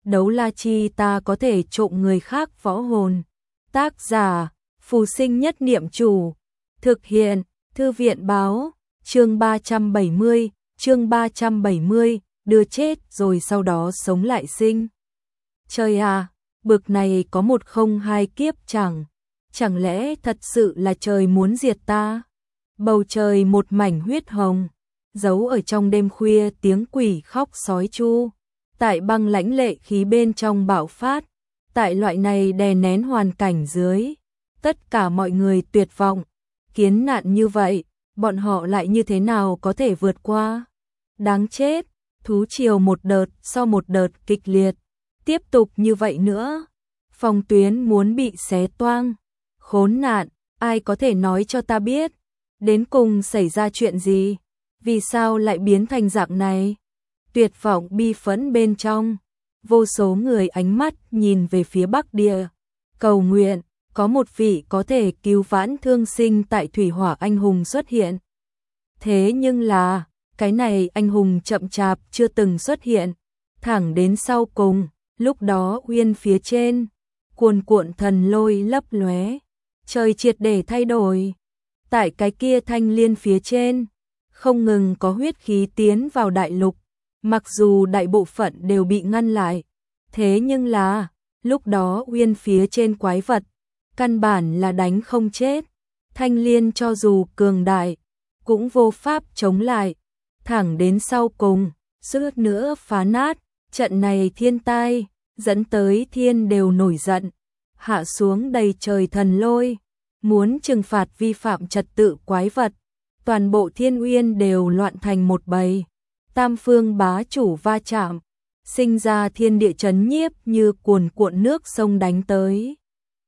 đấu la chi ta có thể trộm người khác võ hồn. Tác giả, Phù Sinh Nhất Niệm Chủ. Thực hiện, Thư viện báo, chương 370, đưa chết rồi sau đó sống lại sinh. Trời à, bực này có 102 kiếp chẳng lẽ thật sự là trời muốn diệt ta? Bầu trời một mảnh huyết hồng, giấu ở trong đêm khuya tiếng quỷ khóc sói chu. Tại băng lãnh lệ khí bên trong bạo phát, tại loại này đè nén hoàn cảnh dưới, tất cả mọi người tuyệt vọng. Kiến nạn như vậy, bọn họ lại như thế nào có thể vượt qua? Đáng chết, thú triều một đợt sau một đợt kịch liệt. Tiếp tục như vậy nữa, phòng tuyến muốn bị xé toang. Khốn nạn, ai có thể nói cho ta biết, đến cùng xảy ra chuyện gì? Vì sao lại biến thành dạng này? Tuyệt vọng bi phẫn bên trong, vô số người ánh mắt nhìn về phía Bắc Địa, cầu nguyện có một vị có thể cứu vãn thương sinh tại thủy hỏa anh hùng xuất hiện. Thế nhưng là, cái này anh hùng chậm chạp chưa từng xuất hiện, thẳng đến sau cùng, lúc đó uyên phía trên, cuồn cuộn thần lôi lấp lóe, trời triệt để thay đổi. Tại cái kia thanh liên phía trên, không ngừng có huyết khí tiến vào đại lục, mặc dù đại bộ phận đều bị ngăn lại, thế nhưng là, lúc đó uyên phía trên quái vật, căn bản là đánh không chết, thanh liên cho dù cường đại, cũng vô pháp chống lại, thẳng đến sau cùng, suýt nữa phá nát, trận này thiên tai, dẫn tới thiên đều nổi giận, hạ xuống đầy trời thần lôi, muốn trừng phạt vi phạm trật tự quái vật, toàn bộ thiên uyên đều loạn thành một bầy. Tam phương bá chủ va chạm, sinh ra thiên địa chấn nhiếp như cuồn cuộn nước sông đánh tới.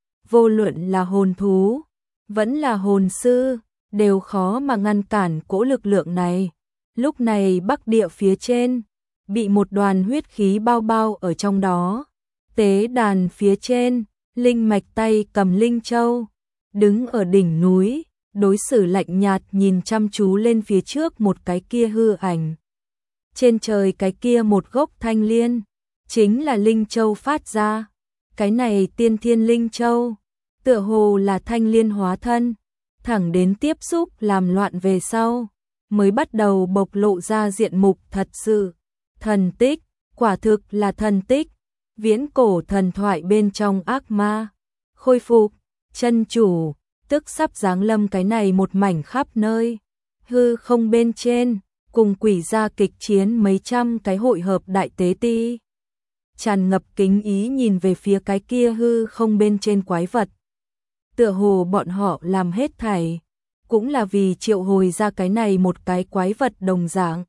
Vô luận là hồn thú, vẫn là hồn sư, đều khó mà ngăn cản cỗ lực lượng này. Lúc này Bắc Địa phía trên, bị một đoàn huyết khí bao bao ở trong đó. Tế đàn phía trên, linh mạch tay cầm linh châu, đứng ở đỉnh núi, đối xử lạnh nhạt nhìn chăm chú lên phía trước một cái kia hư ảnh. Trên trời cái kia một gốc thanh liên, chính là linh châu phát ra. Cái này tiên thiên linh châu, tựa hồ là thanh liên hóa thân, thẳng đến tiếp xúc làm loạn về sau, mới bắt đầu bộc lộ ra diện mục thật sự. Thần tích, quả thực là thần tích, viễn cổ thần thoại bên trong ác ma, khôi phục, chân chủ, tức sắp giáng lâm cái này một mảnh khắp nơi, hư không bên trên, cùng quỷ gia kịch chiến mấy trăm cái hội hợp đại tế ti. Tràn ngập kính ý nhìn về phía cái kia hư không bên trên quái vật. Tựa hồ bọn họ làm hết thảy, cũng là vì triệu hồi ra cái này một cái quái vật đồng dạng.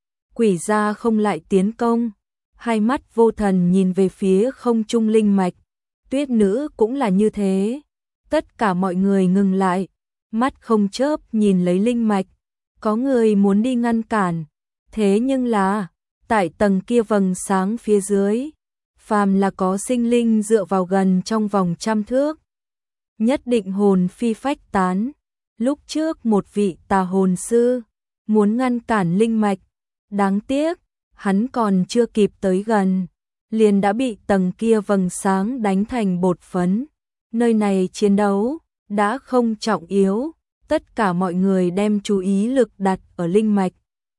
Quỷ gia không lại tiến công, hai mắt vô thần nhìn về phía không trung linh mạch. Tuyết nữ cũng là như thế. Tất cả mọi người ngừng lại, mắt không chớp nhìn lấy linh mạch. Có người muốn đi ngăn cản, thế nhưng là, tại tầng kia vầng sáng phía dưới, phàm là có sinh linh dựa vào gần trong vòng 100 thước, nhất định hồn phi phách tán. Lúc trước một vị tà hồn sư, muốn ngăn cản linh mạch, đáng tiếc, hắn còn chưa kịp tới gần, liền đã bị tầng kia vầng sáng đánh thành bột phấn. Nơi này chiến đấu, đã không trọng yếu. Tất cả mọi người đem chú ý lực đặt ở linh mạch.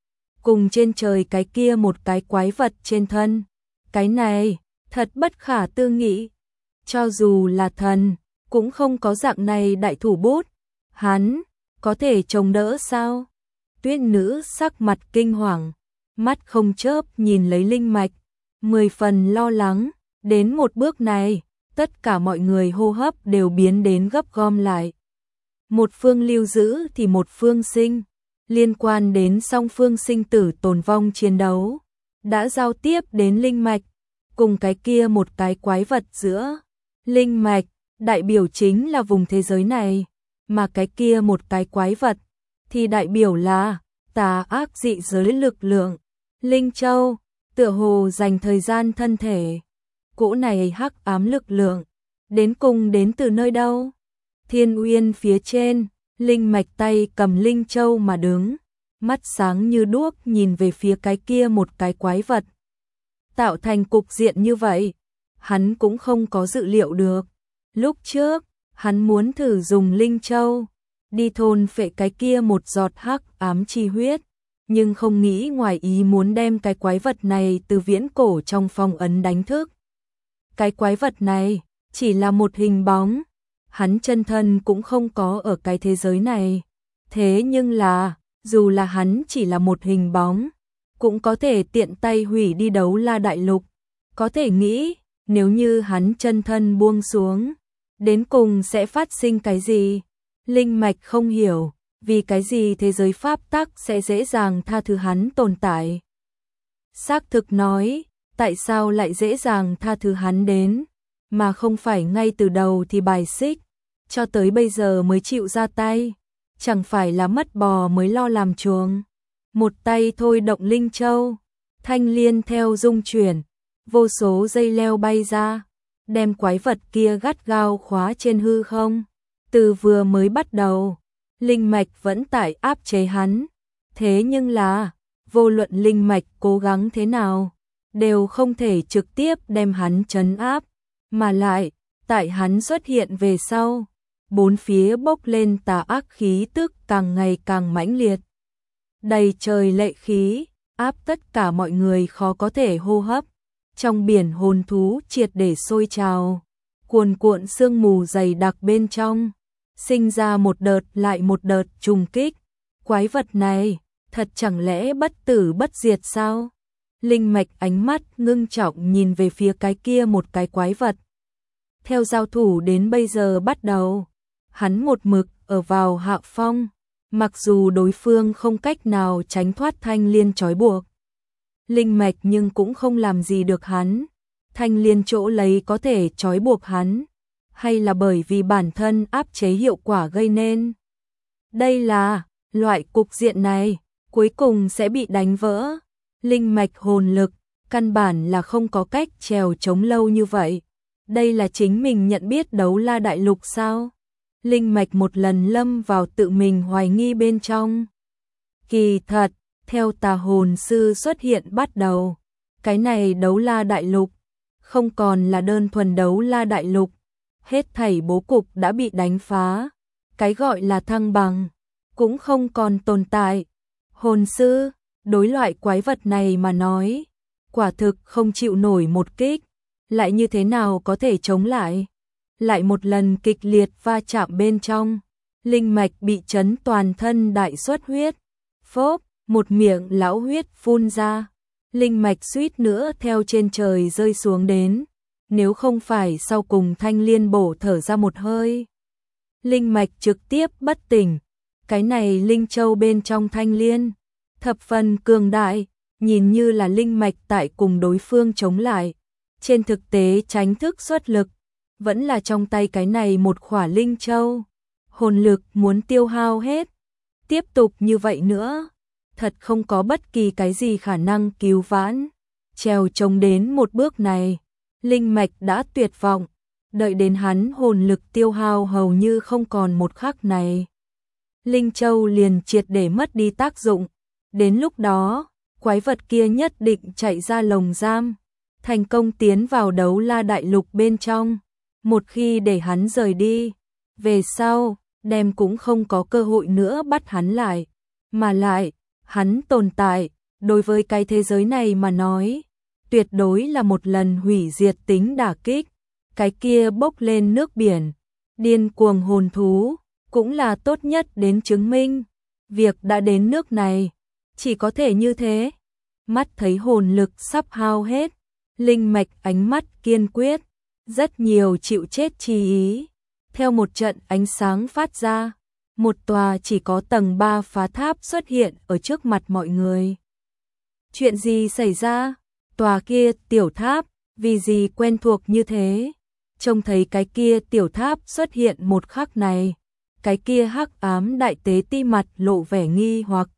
Cùng trên trời cái kia một cái quái vật trên thân. Cái này, thật bất khả tư nghị. Cho dù là thần, cũng không có dạng này đại thủ bút. Hắn, có thể chống đỡ sao? Tuyết nữ sắc mặt kinh hoàng, mắt không chớp nhìn lấy linh mạch. 10 phần lo lắng, đến một bước này, tất cả mọi người hô hấp đều biến đến gấp gom lại. Một phương lưu giữ thì một phương sinh, liên quan đến song phương sinh tử tồn vong chiến đấu, đã giao tiếp đến linh mạch, cùng cái kia một cái quái vật giữa. Linh mạch, đại biểu chính là vùng thế giới này, mà cái kia một cái quái vật, thì đại biểu là tà ác dị giới lực lượng. Linh châu, tựa hồ dành thời gian thân thể. Cỗ này hắc ám lực lượng, đến cùng đến từ nơi đâu? Thiên uyên phía trên, linh mạch tay cầm linh châu mà đứng, mắt sáng như đuốc nhìn về phía cái kia một cái quái vật. tạo thành cục diện như vậy, hắn cũng không có dự liệu được. Lúc trước, hắn muốn thử dùng Linh Châu đi thôn phệ cái kia một giọt hắc ám chi huyết, nhưng không nghĩ ngoài ý muốn đem cái quái vật này từ viễn cổ trong phong ấn đánh thức. Cái quái vật này chỉ là một hình bóng, hắn chân thân cũng không có ở cái thế giới này. Thế nhưng là, dù là hắn chỉ là một hình bóng, cũng có thể tiện tay hủy đi Đấu La Đại Lục. Có thể nghĩ, nếu như hắn chân thân buông xuống, đến cùng sẽ phát sinh cái gì? Linh Mạch không hiểu, vì cái gì thế giới pháp tắc sẽ dễ dàng tha thứ hắn tồn tại. Xác thực nói, tại sao lại dễ dàng tha thứ hắn đến, mà không phải ngay từ đầu thì bài xích, cho tới bây giờ mới chịu ra tay, chẳng phải là mất bò mới lo làm chuồng. Một tay thôi động Linh Châu, thanh liên theo dung chuyển, vô số dây leo bay ra, đem quái vật kia gắt gao khóa trên hư không. Từ vừa mới bắt đầu, Linh Mạch vẫn tại áp chế hắn, thế nhưng là, vô luận Linh Mạch cố gắng thế nào, đều không thể trực tiếp đem hắn trấn áp, mà lại, tại hắn xuất hiện về sau, bốn phía bốc lên tà ác khí tức càng ngày càng mãnh liệt. Đầy trời lệ khí, áp tất cả mọi người khó có thể hô hấp, trong biển hồn thú triệt để sôi trào, cuồn cuộn sương mù dày đặc bên trong, sinh ra một đợt lại một đợt trùng kích. Quái vật này, thật chẳng lẽ bất tử bất diệt sao? Linh Mạch ánh mắt ngưng trọng nhìn về phía cái kia một cái quái vật. Theo giao thủ đến bây giờ bắt đầu, hắn một mực ở vào hạ phong, mặc dù đối phương không cách nào tránh thoát thanh liên trói buộc. Linh Mạch nhưng cũng không làm gì được hắn, thanh liên chỗ lấy có thể trói buộc hắn, hay là bởi vì bản thân áp chế hiệu quả gây nên. Đây là, loại cục diện này, cuối cùng sẽ bị đánh vỡ. Linh Mạch hồn lực, căn bản là không có cách trèo chống lâu như vậy. Đây là chính mình nhận biết Đấu La Đại Lục sao? Linh Mạch một lần lâm vào tự mình hoài nghi bên trong. Kỳ thật, theo tà hồn sư xuất hiện bắt đầu, cái này Đấu La Đại Lục không còn là đơn thuần Đấu La Đại Lục, hết thảy bố cục đã bị đánh phá, cái gọi là thăng bằng cũng không còn tồn tại. Hồn sư, đối loại quái vật này mà nói, quả thực không chịu nổi một kích, lại như thế nào có thể chống lại? Lại một lần kịch liệt va chạm bên trong, Linh Mạch bị chấn toàn thân đại xuất huyết, phốp, một miệng lão huyết phun ra, Linh Mạch suýt nữa theo trên trời rơi xuống đến, nếu không phải sau cùng thanh liên bổ thở ra một hơi. Linh Mạch trực tiếp bất tỉnh, cái này Linh Châu bên trong thanh liên, thập phần cường đại, nhìn như là Linh Mạch tại cùng đối phương chống lại, trên thực tế tránh thức xuất lực, vẫn là trong tay cái này một khỏa Linh Châu, hồn lực muốn tiêu hao hết, tiếp tục như vậy nữa, thật không có bất kỳ cái gì khả năng cứu vãn, trèo chống đến một bước này, Linh Mạch đã tuyệt vọng, đợi đến hắn hồn lực tiêu hao hầu như không còn một khắc này. Linh Châu liền triệt để mất đi tác dụng, đến lúc đó, quái vật kia nhất định chạy ra lồng giam, thành công tiến vào Đấu La Đại Lục bên trong, một khi để hắn rời đi, về sau, đem cũng không có cơ hội nữa bắt hắn lại, mà lại, hắn tồn tại, đối với cái thế giới này mà nói, tuyệt đối là một lần hủy diệt tính đả kích, cái kia bốc lên nước biển, điên cuồng hồn thú, cũng là tốt nhất đến chứng minh, việc đã đến nước này, chỉ có thể như thế. Mắt thấy hồn lực sắp hao hết, Linh Mạch ánh mắt kiên quyết, rất nhiều chịu chết chi ý. Theo một trận ánh sáng phát ra, một tòa chỉ có tầng 3 phá tháp xuất hiện ở trước mặt mọi người. Chuyện gì xảy ra? Tòa kia tiểu tháp, vì gì quen thuộc như thế? Trông thấy cái kia tiểu tháp xuất hiện một khắc này, cái kia hắc ám đại tế ti mặt lộ vẻ nghi hoặc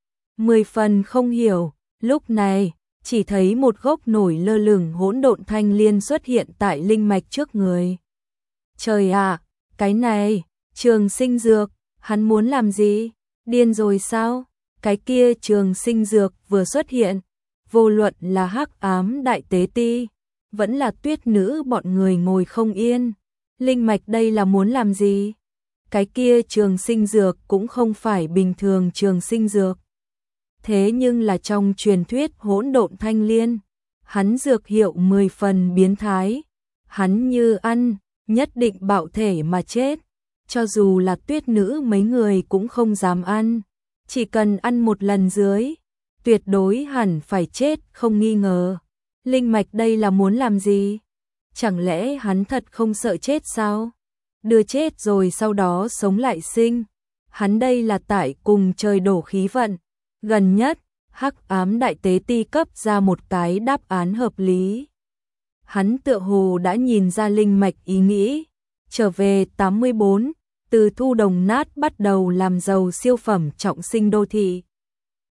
10 phần không hiểu, lúc này, chỉ thấy một gốc nổi lơ lửng hỗn độn thanh liên xuất hiện tại Linh Mạch trước người. Trời ạ, cái này, Trường Sinh Dược, hắn muốn làm gì? Điên rồi sao? Cái kia Trường Sinh Dược vừa xuất hiện, vô luận là Hắc Ám Đại Tế Ti, vẫn là Tuyết Nữ bọn người ngồi không yên. Linh mạch đây là muốn làm gì? Cái kia trường sinh dược cũng không phải bình thường trường sinh dược. Thế nhưng là trong truyền thuyết hỗn độn thanh liên, hắn dược hiệu 10 phần biến thái. Hắn như ăn, nhất định bạo thể mà chết. Cho dù là Tuyết Nữ mấy người cũng không dám ăn. Chỉ cần ăn một lần dưới, tuyệt đối hẳn phải chết không nghi ngờ. Linh mạch đây là muốn làm gì? Chẳng lẽ hắn thật không sợ chết sao? Đưa chết rồi sau đó sống lại sinh. Hắn đây là tại cùng trời đổ khí vận. Gần nhất, Hắc Ám Đại Tế Ti cấp ra một cái đáp án hợp lý. Hắn tựa hồ đã nhìn ra linh mạch ý nghĩ. Trở về 84, từ thu đồng nát bắt đầu làm giàu siêu phẩm trọng sinh đô thị.